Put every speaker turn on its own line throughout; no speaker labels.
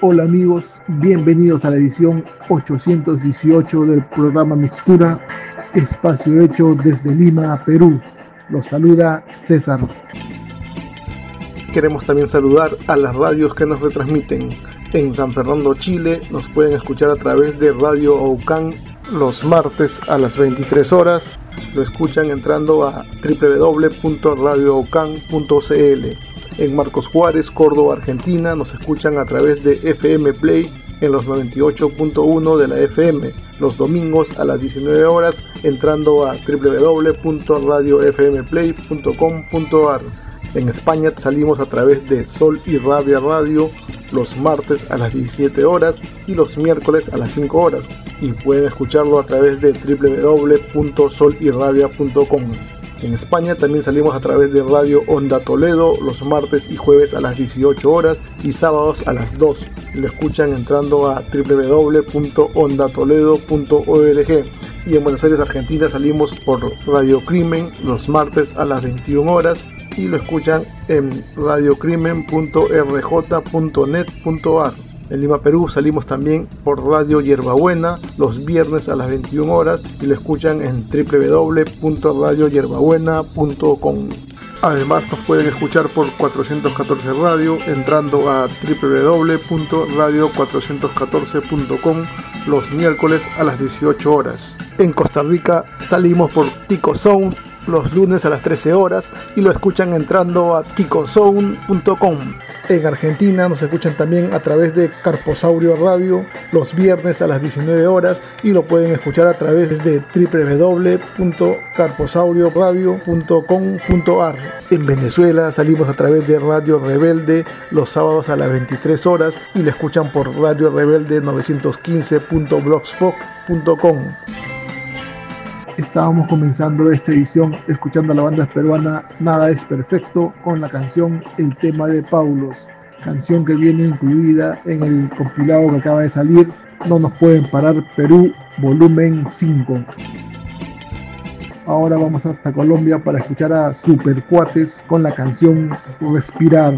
Hola amigos, bienvenidos a la edición 818 del programa Mixtura, espacio hecho desde Lima, Perú. Los saluda César.
Queremos también saludar a las radios que nos retransmiten. En San Fernando, Chile, nos pueden escuchar a través de Radio Aucán los martes a las 23 horas. Lo escuchan entrando a www.radioaucán.cl. En Marcos Juárez, Córdoba, Argentina, nos escuchan a través de FM Play en los 98.1 de la FM, los domingos a las 19 horas, entrando a www.radiofmplay.com.ar. En España salimos a través de Sol y Rabia Radio los martes a las 17 horas y los miércoles a las 5 horas, y pueden escucharlo a través de www.solyrabia.com. En España también salimos a través de Radio Onda Toledo los martes y jueves a las 18 horas y sábados a las 2. Lo escuchan entrando a www.ondatoledo.org. Y en Buenos Aires, Argentina, salimos por Radio Crimen los martes a las 21 horas y lo escuchan en radiocrimen.rj.net.ar. En Lima, Perú, salimos también por Radio Yerbabuena los viernes a las 21 horas y lo escuchan en www.radioyerbabuena.com. Además, nos pueden escuchar por 414 Radio entrando a www.radio414.com los miércoles a las 18 horas. En Costa Rica salimos por Tico Sound los lunes a las 13 horas y lo escuchan entrando a ticosound.com. En Argentina nos escuchan también a través de Carposaurio Radio los viernes a las 19 horas y lo pueden escuchar a través de www.carposaurioradio.com.ar. En Venezuela salimos a través de Radio Rebelde los sábados a las 23 horas y lo escuchan por Radio Rebelde 915.blogspot.com.
Estábamos comenzando esta edición escuchando a la banda peruana Nada es Perfecto con la canción El tema de Paulos, canción que viene incluida en el compilado que acaba de salir, No nos pueden parar Perú, volumen 5. Ahora vamos hasta Colombia para escuchar a Supercuates con la canción Respirar.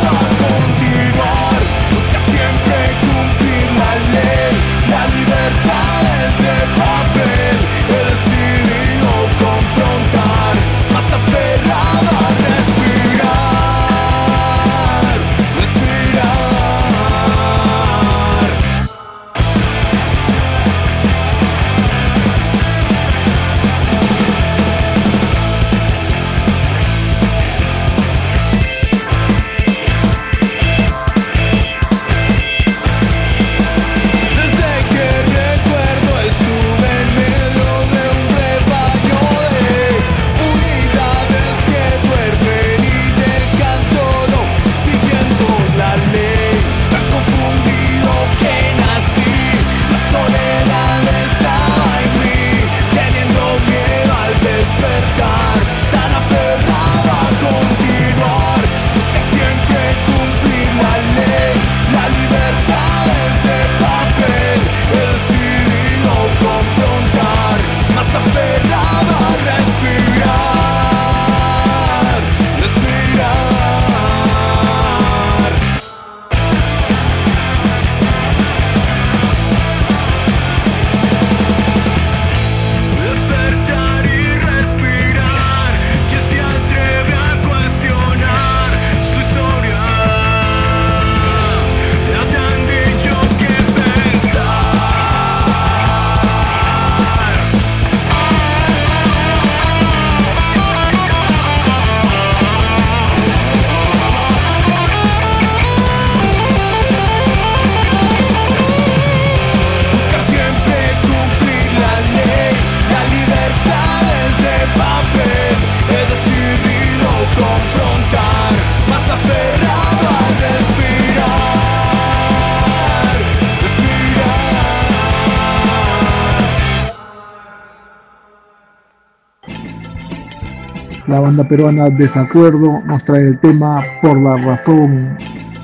Libertad.
La banda peruana Desacuerdo nos trae el tema Por la Razón.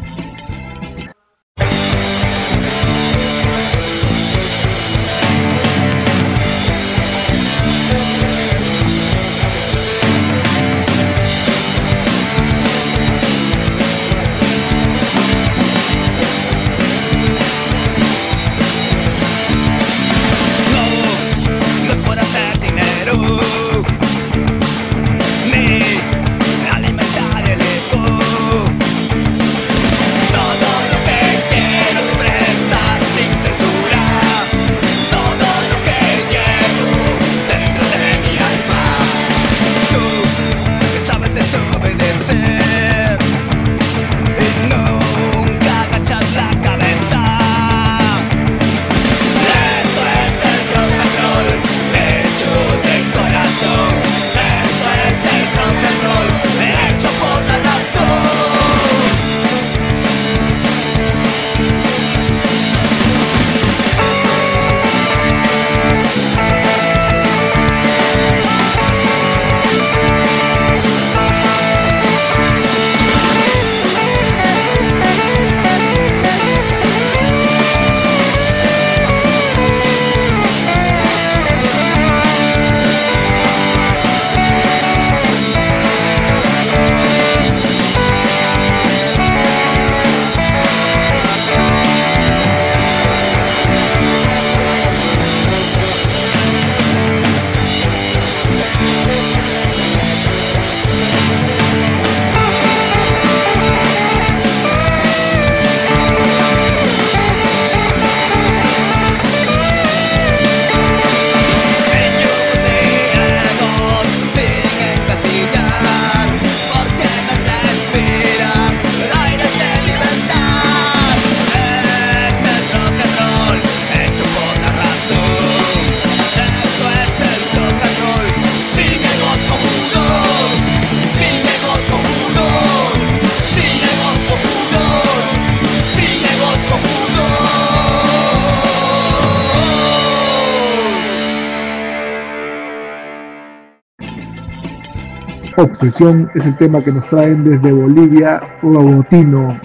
Obsesión es el tema que nos traen desde Bolivia, Robotino.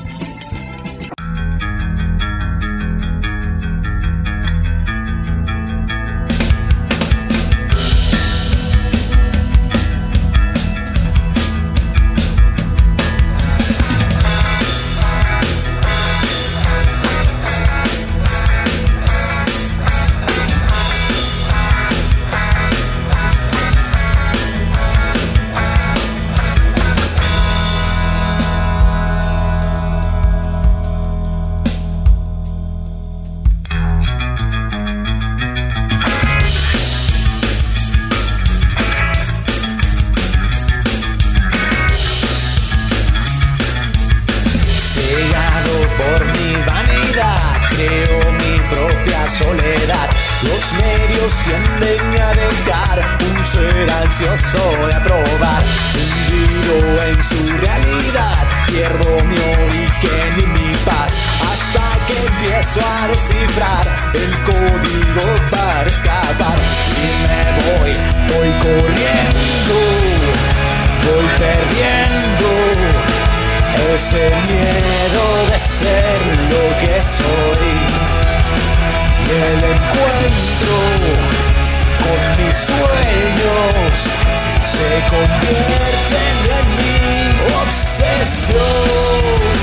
Soledad, los medios tienden a dejar un ser ansioso de aprobar. Hundido en su realidad, pierdo mi origen y mi paz, hasta que empiezo a descifrar el código para escapar. Y me voy corriendo, voy perdiendo ese miedo de ser lo que soy. Y el encuentro con mis sueños se convierten en mi obsesión.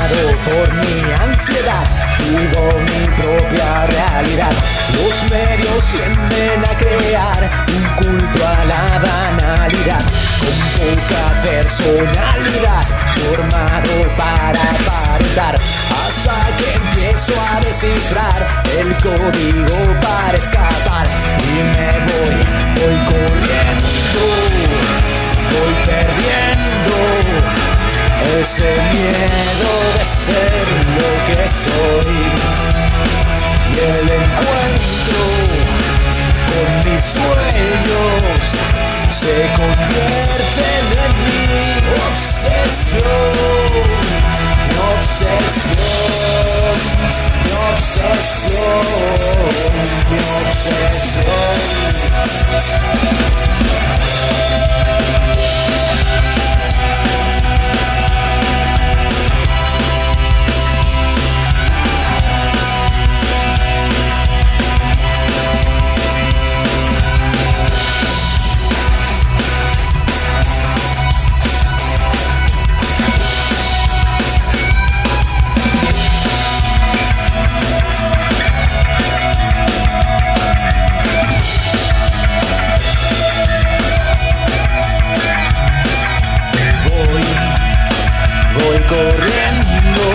formado por mi ansiedad, vivo mi propia realidad. Los medios tienden a crear un culto a la banalidad, con poca personalidad, formado para aparentar, hasta que empiezo a descifrar el código para escapar. Y me voy corriendo, voy perdiendo ese miedo de ser lo que soy. Y el encuentro con mis sueños se convierten en mi obsesión, mi obsesión, mi obsesión, mi obsesión. Corriendo,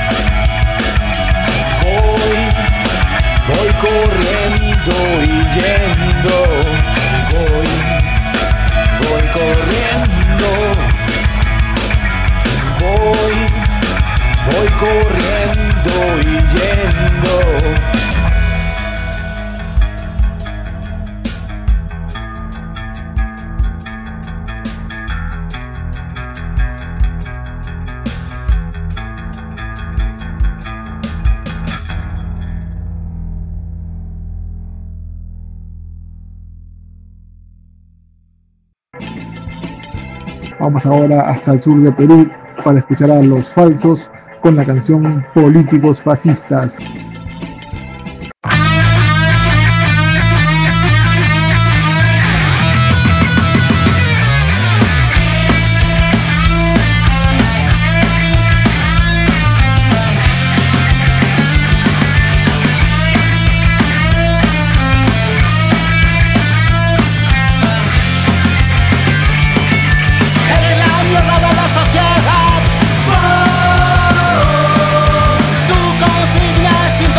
voy corriendo y yendo, voy corriendo, voy corriendo y yendo.
Vamos ahora hasta el sur de Perú para escuchar a Los Falsos con la canción Políticos Fascistas.
Tu consigna es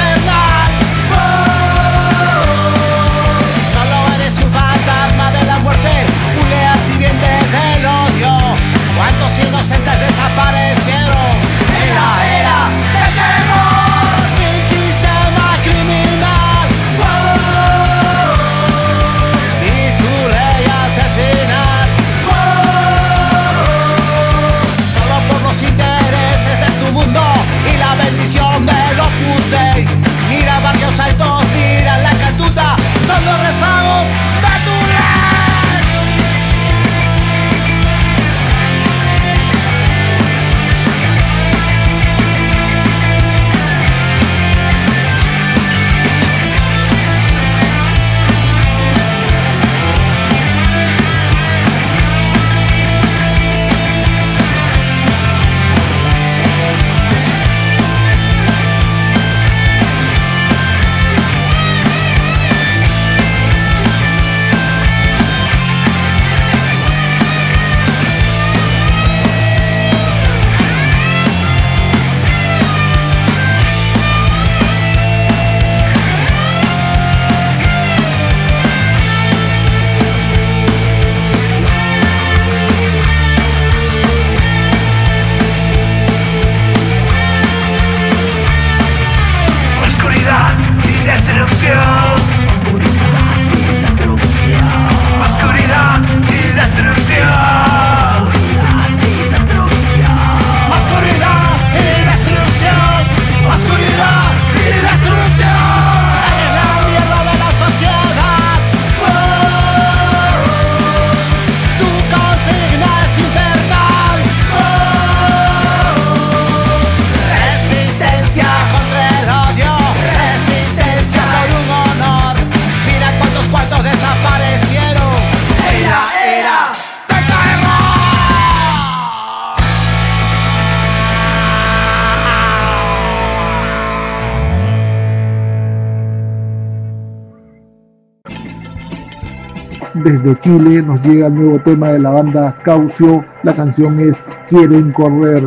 Desde Chile nos llega el nuevo tema de la banda Caucio. La canción es Quieren Correr.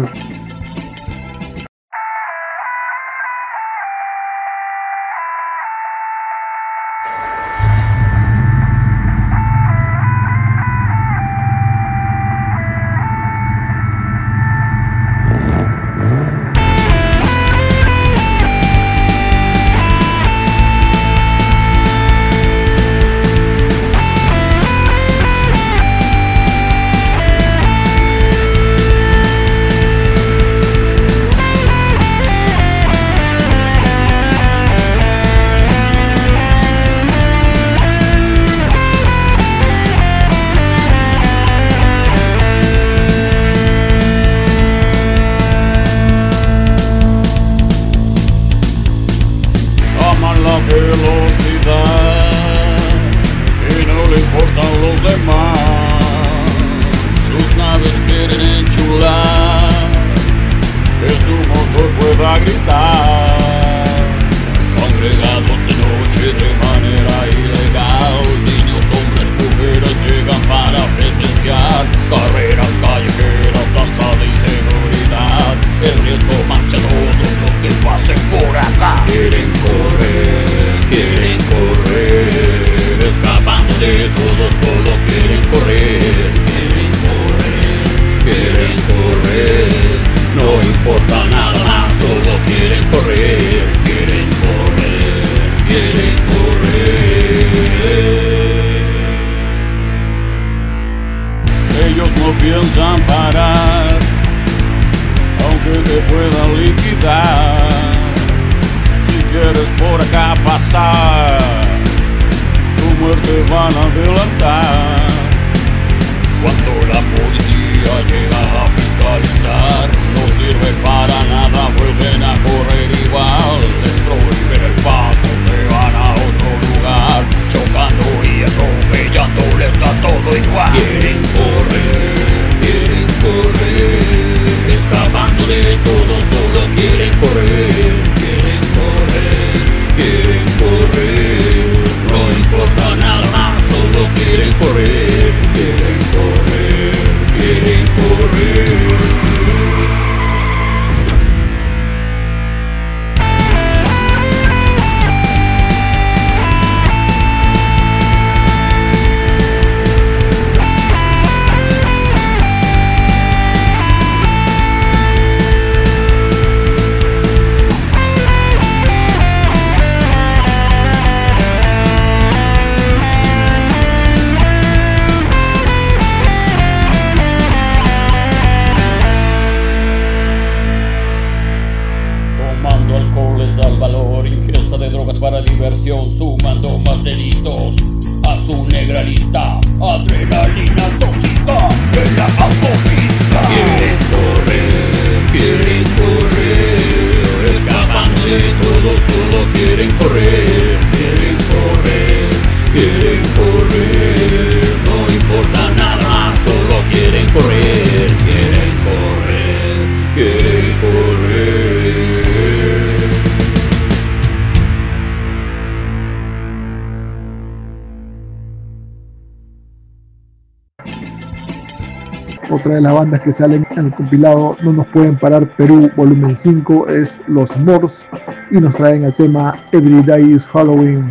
Otra de las bandas que salen en el compilado No Nos Pueden Parar Perú volumen 5 es Los Mors y nos traen el tema Every Day is Halloween.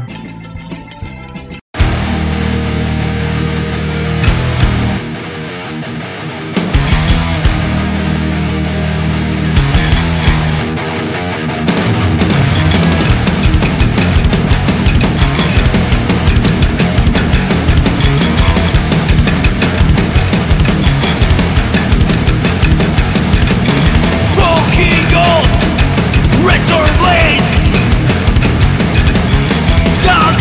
Down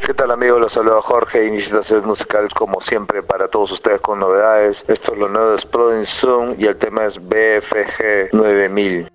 ¿Qué tal amigos? Los saluda Jorge, inicio de hacer musical como siempre para todos ustedes con novedades. Esto es lo nuevo de Exploding Zoom y el tema es BFG 9000.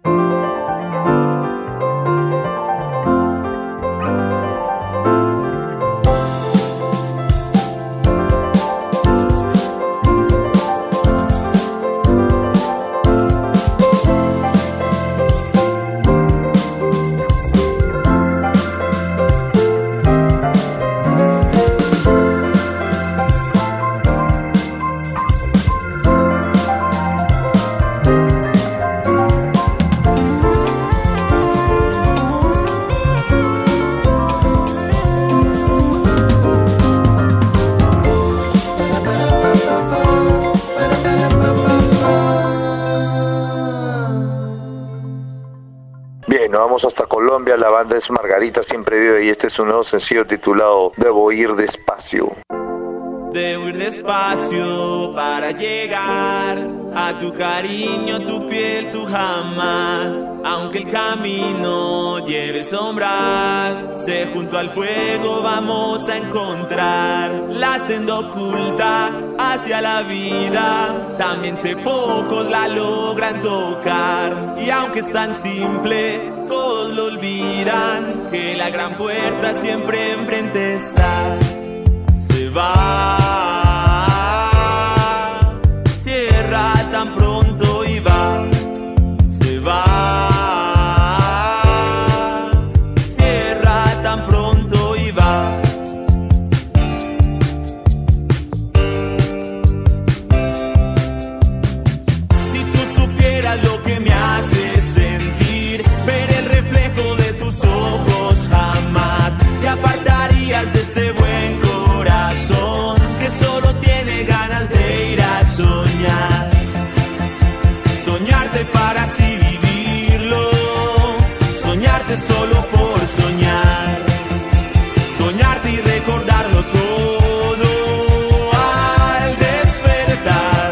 Bien, nos vamos hasta Colombia, la banda es Margarita Siempre Vive y este es un nuevo sencillo titulado Debo ir despacio.
Debo ir despacio para llegar a tu cariño, tu piel, tu jamás. Aunque el camino lleve sombras, sé junto al fuego vamos a encontrar la senda oculta hacia la vida. También sé pocos la logran tocar y aunque es tan simple, todos lo olvidan, que la gran puerta siempre enfrente está. Se va, cierra tan pronto y va. Se va, cierra tan pronto y va. Si tú supieras lo que me hace sentir, ver el reflejo de tus ojos, jamás te apartarías de este buen corazón que solo tiene ganas de ir a soñar. Soñarte para así vivirlo, soñarte solo por soñar, soñarte y recordarlo todo al despertar.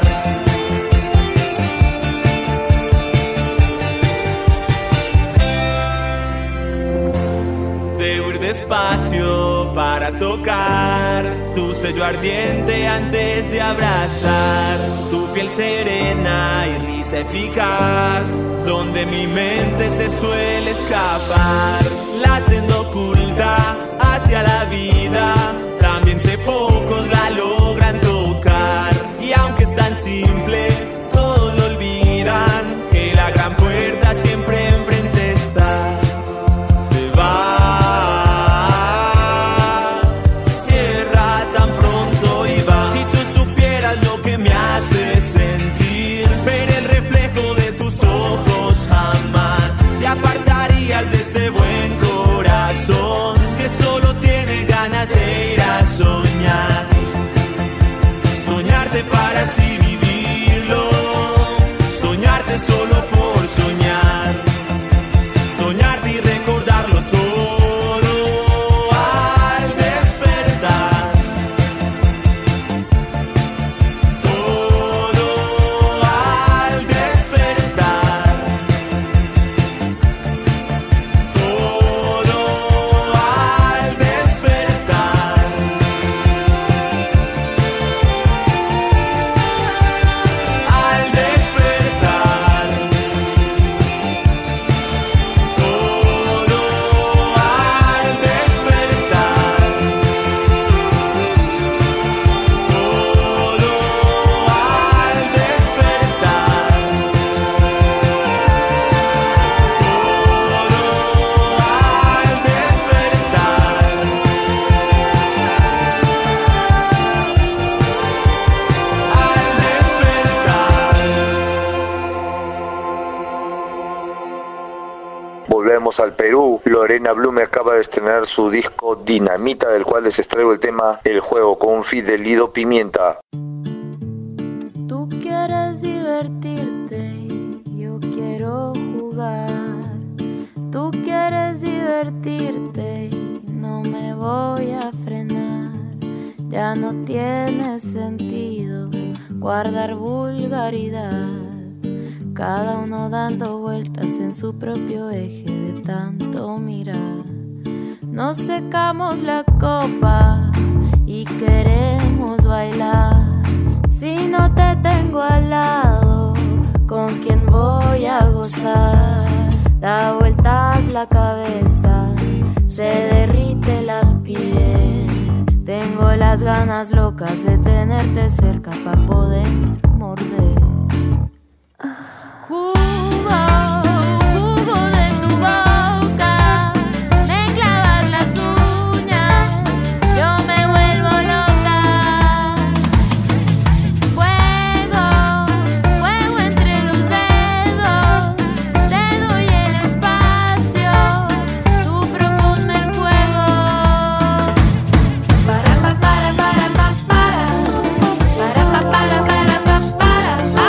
Debo ir despacio para tocar tu sello ardiente antes de abrazar tu piel serena y risa eficaz, donde mi mente se suele escapar. La senda oculta hacia la vida, también sé pocos la logran tocar y aunque es tan simple, todos lo olvidan, que la gran puerta siempre enfrente está. Se va, sentir, ver el reflejo de tus ojos, jamás te apartarías de este buen corazón que solo tiene ganas de ir a soñar. Soñarte para así vivirlo, soñarte solo por soñar, soñarte y recordarlo todo al despertar.
Volvemos al Perú. Lorena Blume acaba de estrenar su disco Dinamita, del cual les extraigo el tema El Juego, con un feat de Lido Pimienta.
Tú quieres divertirte, yo quiero jugar. Tú quieres divertirte, no me voy a frenar. Ya no tiene sentido guardar vulgaridad, cada uno dando vueltas en su propio eje de tanto mirar. Nos secamos la copa y queremos bailar. Si no te tengo al lado, ¿con quién voy a gozar? Da vueltas la cabeza, se derrite la piel. Tengo las ganas locas de tenerte cerca para poder morder. Jugo de tu boca, me clavas las uñas, yo me vuelvo loca. Fuego entre los dedos, te doy el espacio, tú proponme el juego. Para pa para para pa para pa para pa para pa para pa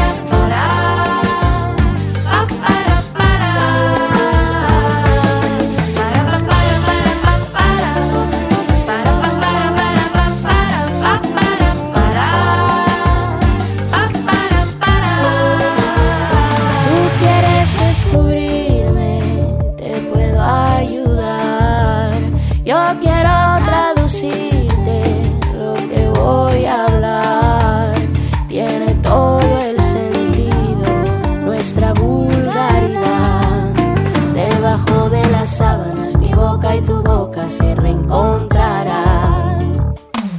y tu boca se reencontrarán.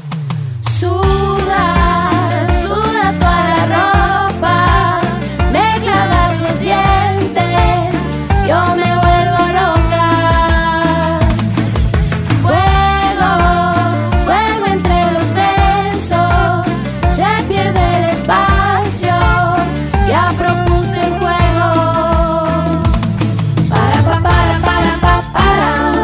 Suda toda la ropa, me clavas los dientes, yo me vuelvo loca. Fuego entre los besos, se pierde el espacio, ya propuse el juego. Para pa para para pa para.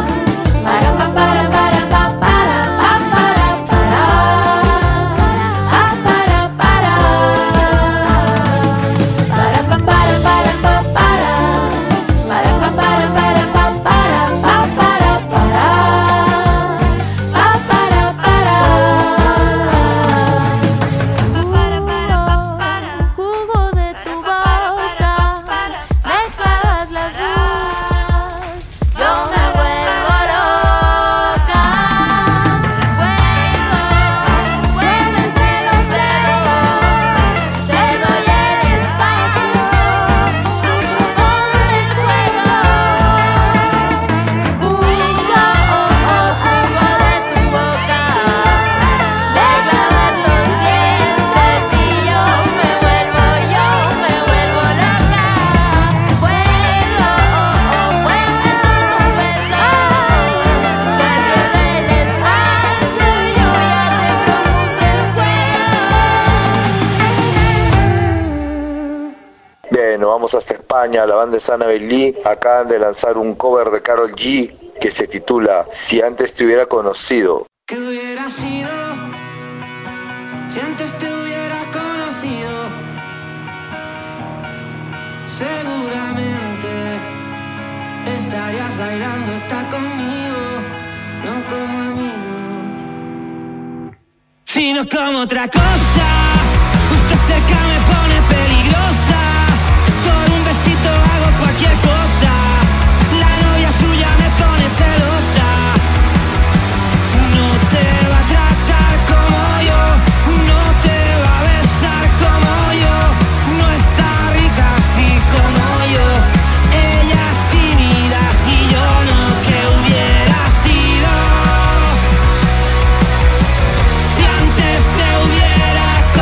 Vamos hasta España. La banda de Annabel Lee acaban de lanzar un cover de Karol G que se titula Si antes te hubiera conocido.
¿Qué hubiera sido si antes te hubiera conocido? Seguramente estarías bailando, está conmigo, no como amigo, sino como otra cosa. Justo cerca me pone peligrosa. Por un besito hago cualquier cosa. La novia suya me pone celosa. No te va a tratar como yo, no te va a besar como yo, no está rica así como yo. Ella es tímida y yo no. ¿Qué hubiera sido si antes te hubiera conocido?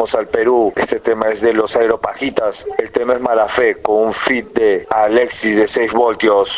Vamos al Perú. Este tema es de los Aeropajitas. El tema es Mala Fe, con un feat de Alexis de 6 voltios.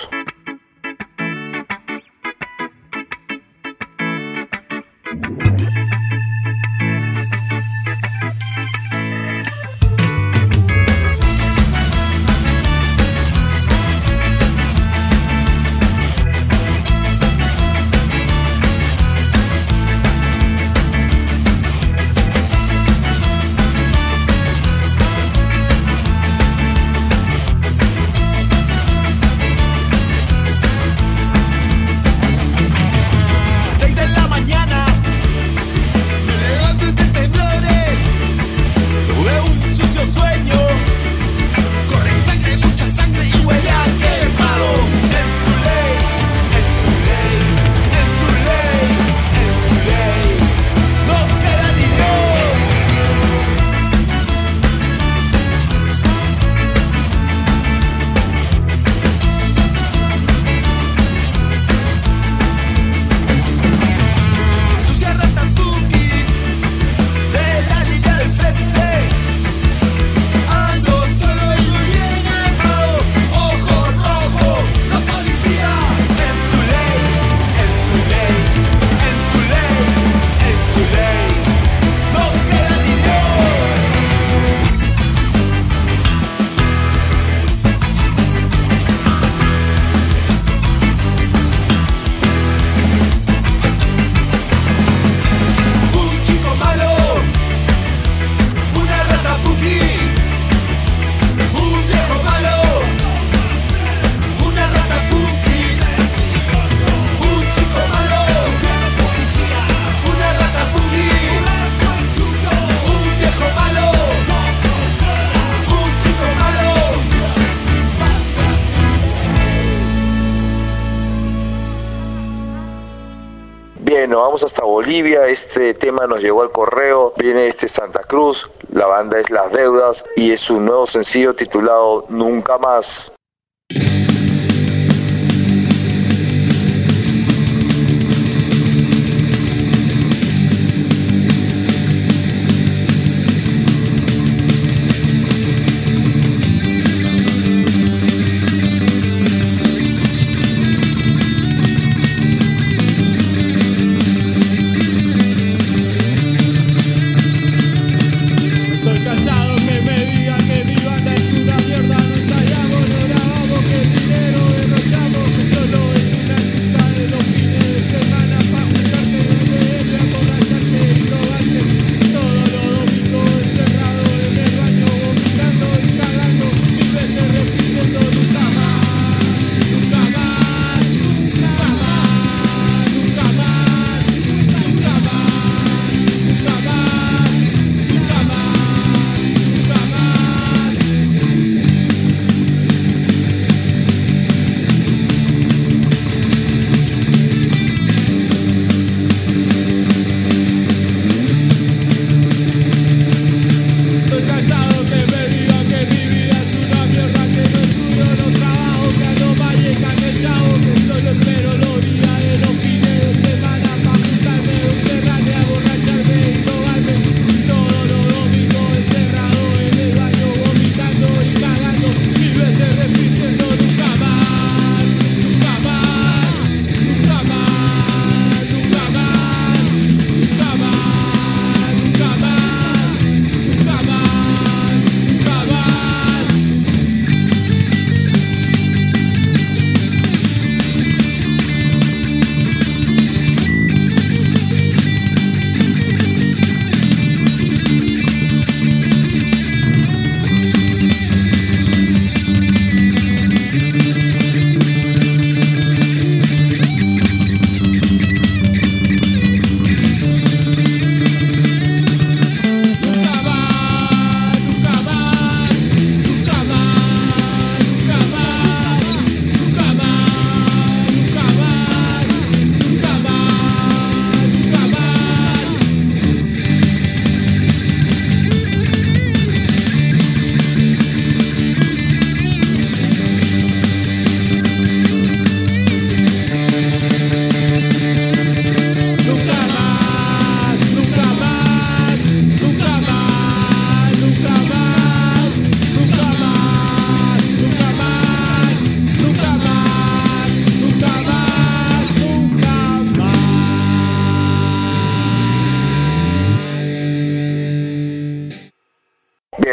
Bien, nos vamos hasta Bolivia. Este tema nos llegó al correo. Viene este Santa Cruz. La banda es Las Deudas y es un nuevo sencillo titulado Nunca Más.
Estoy cansado que me digan que mi banda es una mierda, no ensayamos, no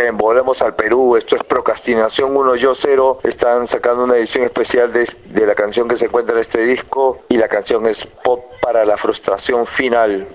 en Volvemos al Perú. Esto es Procrastinación 1 Yo 0. Están sacando una edición especial de la canción que se encuentra en este disco, y la canción es Pop para la frustración final.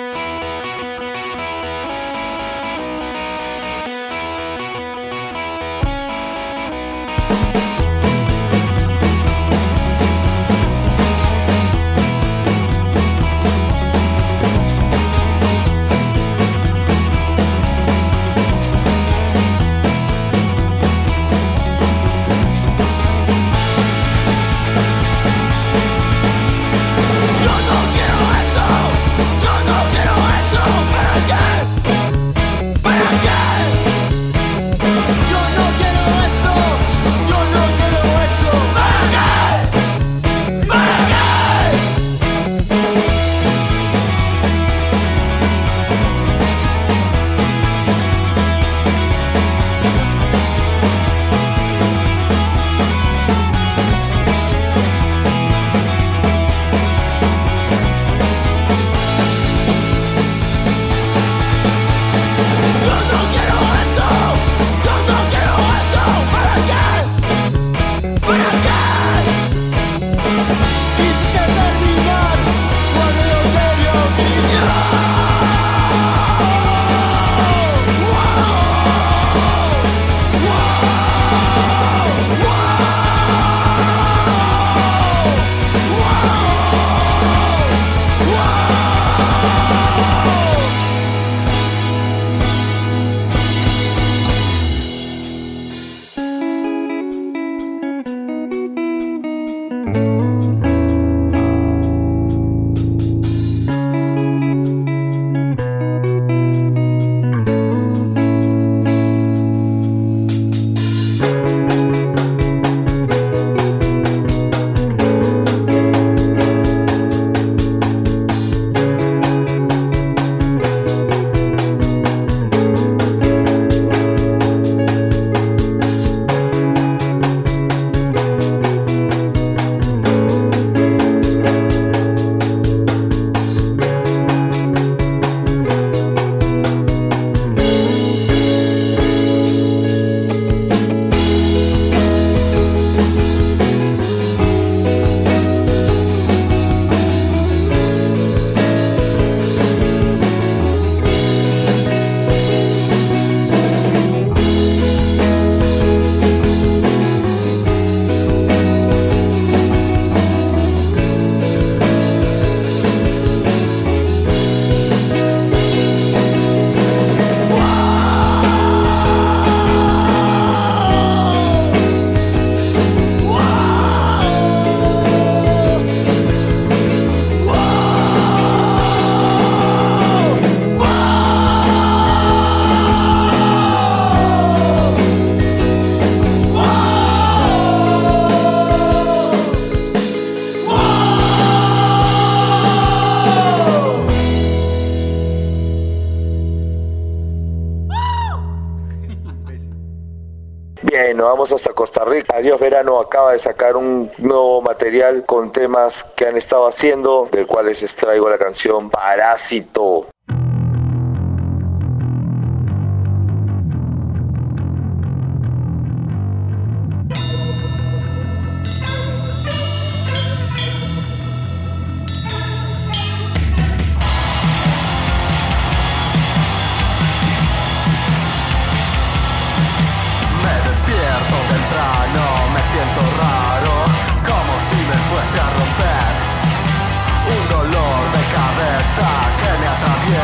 Bien, nos vamos hasta Costa Rica. Adiós Verano acaba de sacar un nuevo material con temas que han estado haciendo, del cual les extraigo la canción Parásito.
Que me atraviesa.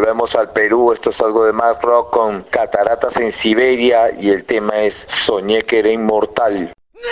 Volvemos al Perú, esto es algo de Mad Rock con Cataratas en Siberia y el tema es Soñé que era inmortal.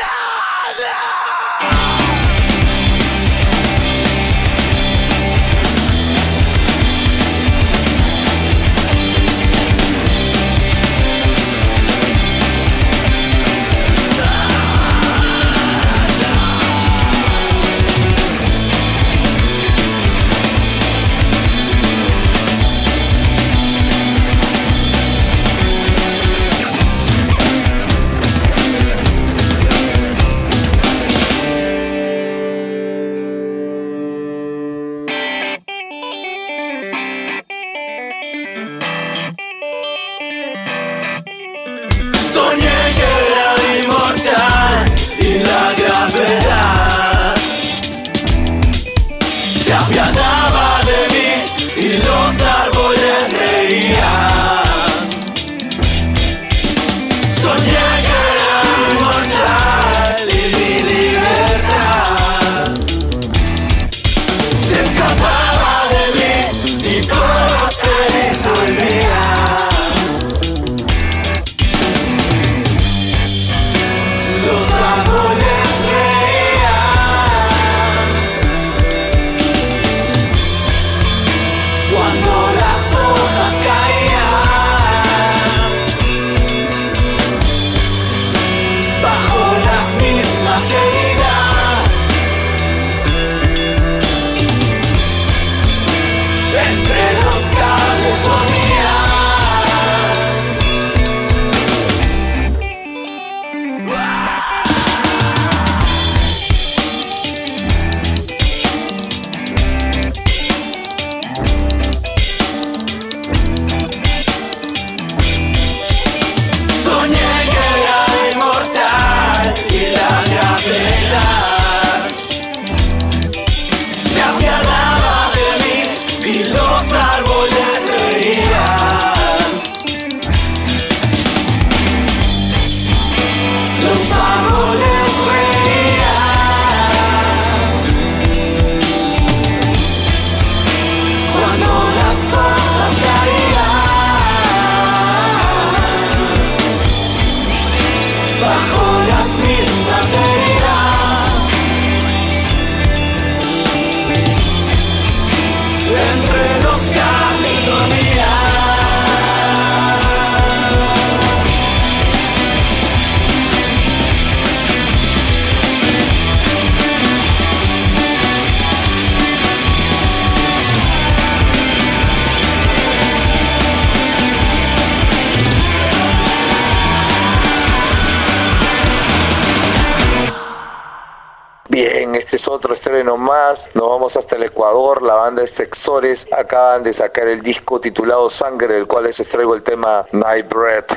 Este es otro estreno más. Nos vamos hasta el Ecuador. La banda de Sexores acaban de sacar el disco titulado Sangre, del cual les traigo el tema Night Breath.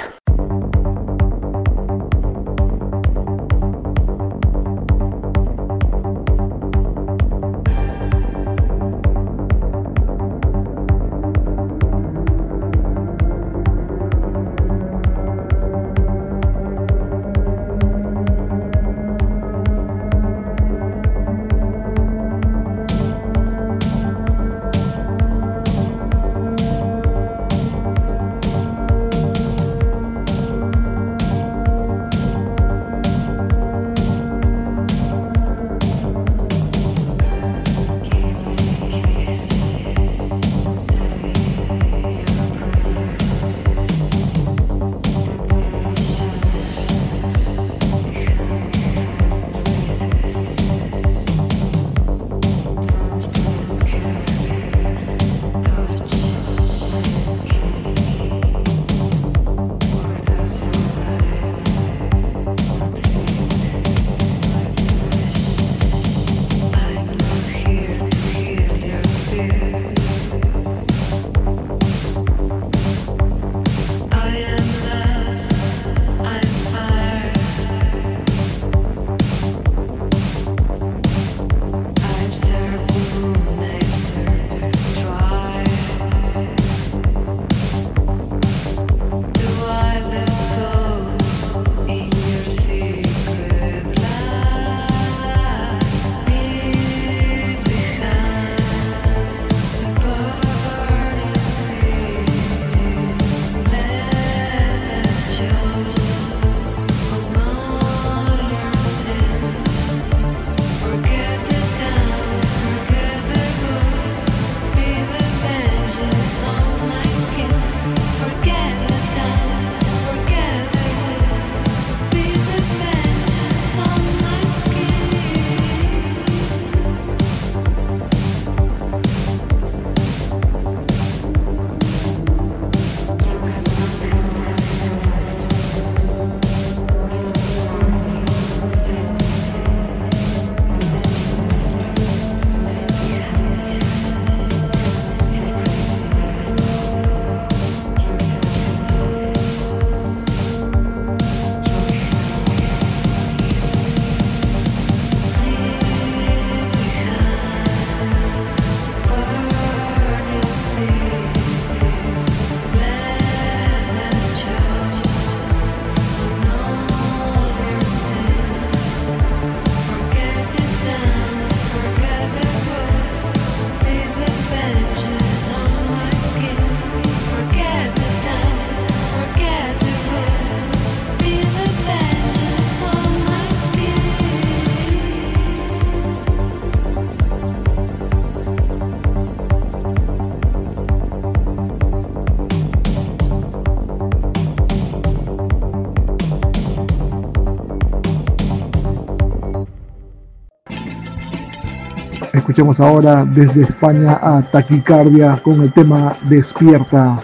Escuchemos ahora desde España a Taquicardia con el tema Despierta.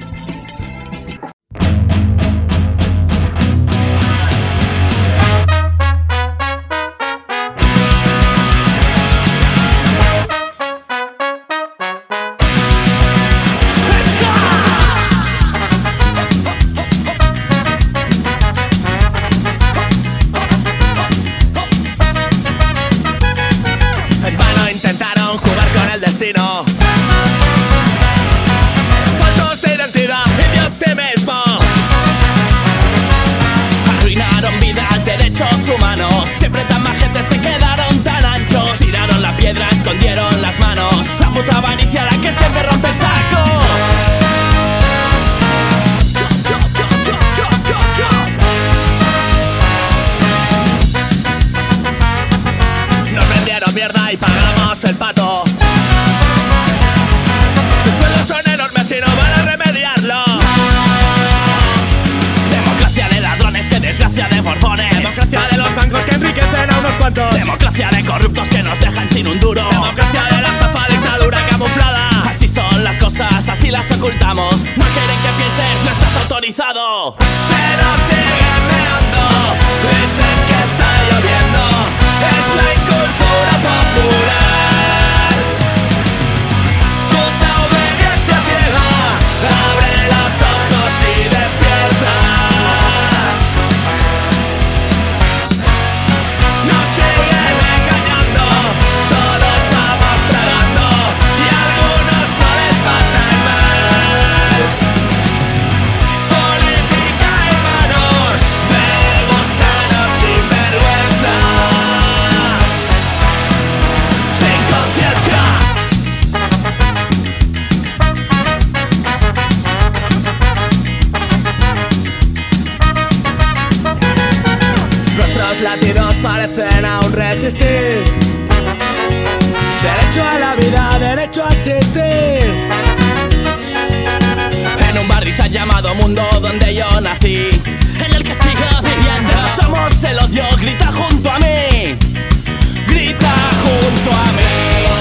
Democracia de corruptos que nos dejan sin un duro. Democracia de la estafa, dictadura camuflada. Así son las cosas, así las ocultamos. No quieren que pienses, no estás autorizado. Se nos sigue meando, dicen que está lloviendo. Es la incultura popular. Puta obediencia ciega, abre los ojos y despierta. Latidos parecen aún resistir. Derecho a la vida, derecho a existir. En un barrizal llamado mundo donde yo nací, en el que sigo viviendo. Somos el odio, grita junto a mí. Grita junto a mí.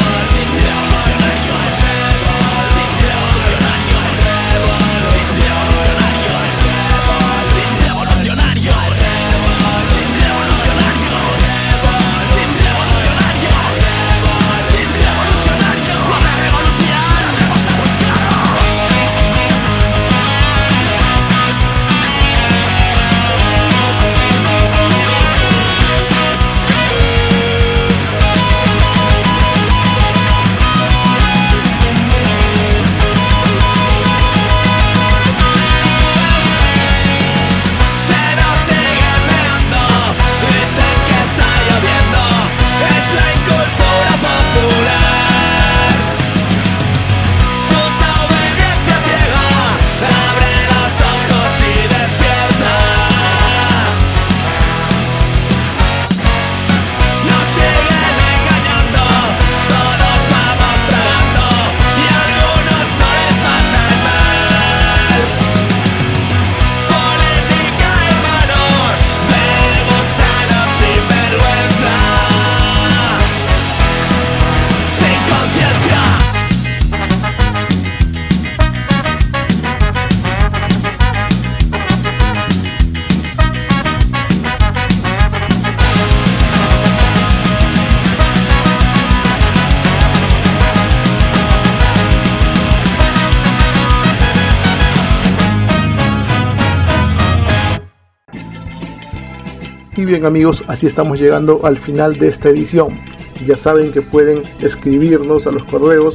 Y bien amigos, así estamos llegando al final de esta edición. Ya saben que pueden escribirnos a los correos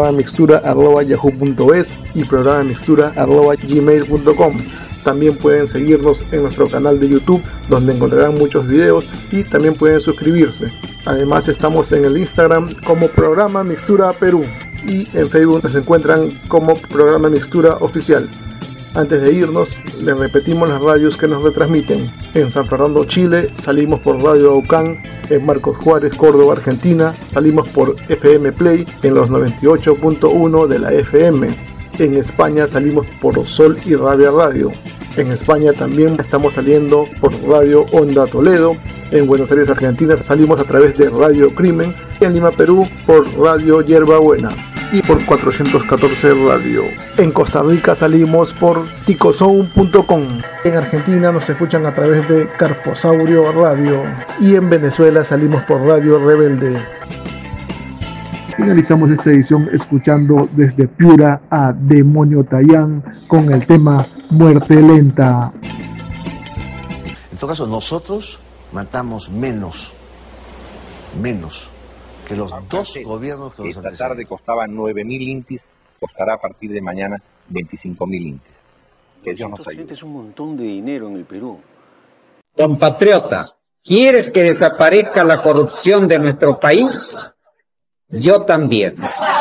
programamixtura@yahoo.es y programamixtura@gmail.com. También pueden seguirnos en nuestro canal de YouTube, donde encontrarán muchos videos, y también pueden suscribirse. Además estamos en el Instagram como Programa Mixtura Perú, y en Facebook nos encuentran como Programa Mixtura Oficial. Antes de irnos, les repetimos las radios que nos retransmiten. En San Fernando, Chile, salimos por Radio Aucán. En Marcos Juárez, Córdoba, Argentina, salimos por FM Play en los 98.1 de la FM. En España salimos por Sol y Rabia Radio. En España también estamos saliendo por Radio Onda Toledo, En Buenos Aires, Argentina, salimos a través de Radio Crimen. En Lima, Perú, por Radio Yerba Buena y por 414 Radio. En Costa Rica salimos por ticosound.com. En Argentina nos escuchan a través de Carposaurio Radio. Y en Venezuela salimos por Radio Rebelde.
Finalizamos esta edición escuchando desde Piura a Demonio Tayán con el tema Muerte Lenta.
En todo caso, nosotros matamos menos que los dos gobiernos que nos anteceden.
Esta tarde costaba 9.000 intis, costará a partir de mañana 25.000 intis. Que Dios nos ayude.
Es un montón de dinero en el Perú.
Compatriota, ¿quieres que desaparezca la corrupción de nuestro país? Yo también.